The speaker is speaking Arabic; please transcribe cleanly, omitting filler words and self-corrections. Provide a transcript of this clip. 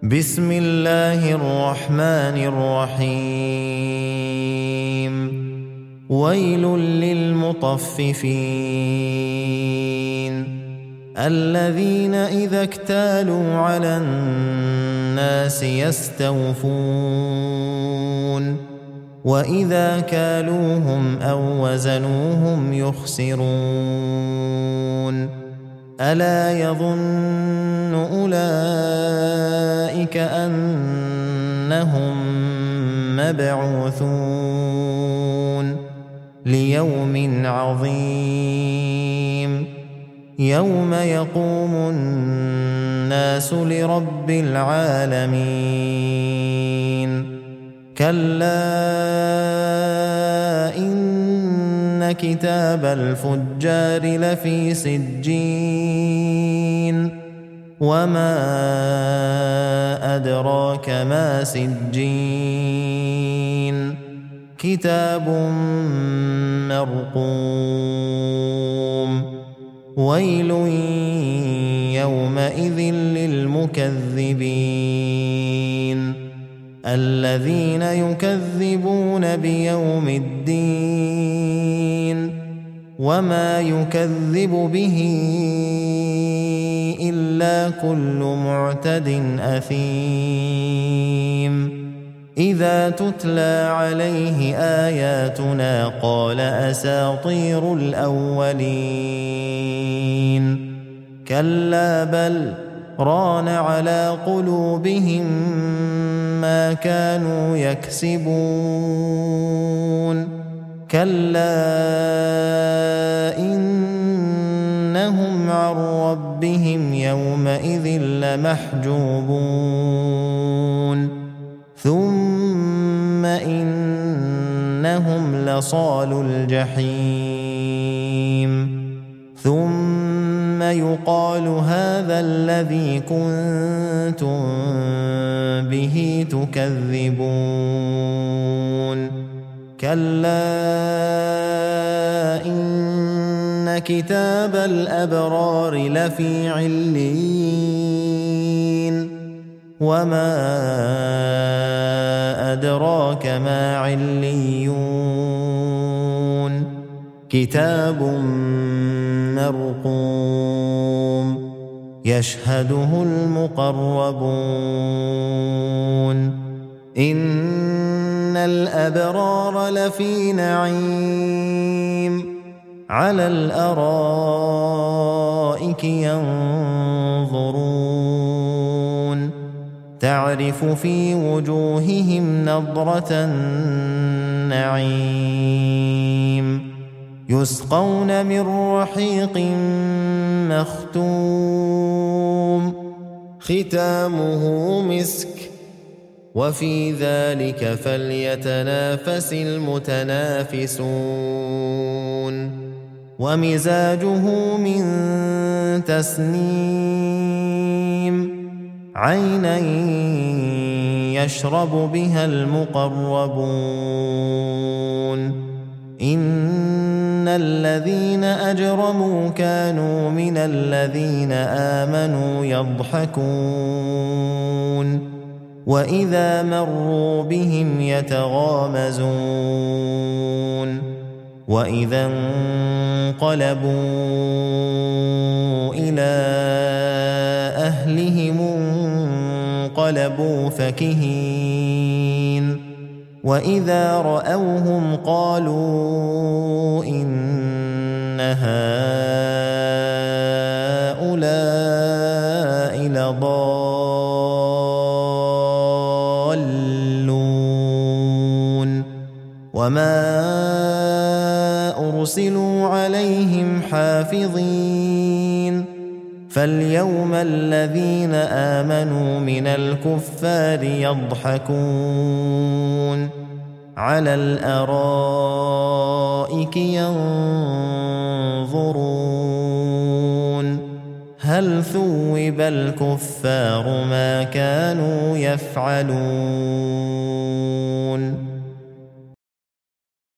بسم الله الرحمن الرحيم ويل للمطففين الذين إذا اكتالوا على الناس يستوفون وإذا كالوهم أو وزنوهم يخسرون ألا يظن أولئك أنهم مبعوثون ليوم عظيم يوم يقوم الناس لرب العالمين كلا إن كتاب الفجار لفي سجين وما أدراك ما سجين كتاب مرقوم ويل يومئذ للمكذبين الذين يكذبون بيوم الدين وما يكذب به إلا كل معتد أثيم إذا تتلى عليه آياتنا قال أساطير الأولين كلا بل ران على قلوبهم ما كانوا يكسبون كلا إنهم عن ربهم يومئذ لمحجوبون ثم إنهم لصالو الجحيم ثم يقال هذا الذي كنتم به تكذبون كلا إن كتاب الأبرار لفي عليين وما أدراك ما عليون كتاب مرقوم يشهده المقربون إن الأبرار لفي نعيم على الأرائك ينظرون تعرف في وجوههم نضرة النعيم يسقون من رحيق مختوم ختامه مسك وفي ذلك فليتنافس المتنافسون ومزاجه من تسنيم عينا يشرب بها المقربون إن الذين أجرموا كانوا من الذين آمنوا يضحكون وإذا مروا بهم يتغامزون وإذا انقلبوا إلى أهلهم انقلبوا فكهين وإذا رأوهم قالوا إن هؤلاء لضالون وما أرسلوا عليهم حافظين فاليوم الذين آمنوا من الكفار يضحكون على الأرائك ينظرون هل ثوب الكفار ما كانوا يفعلون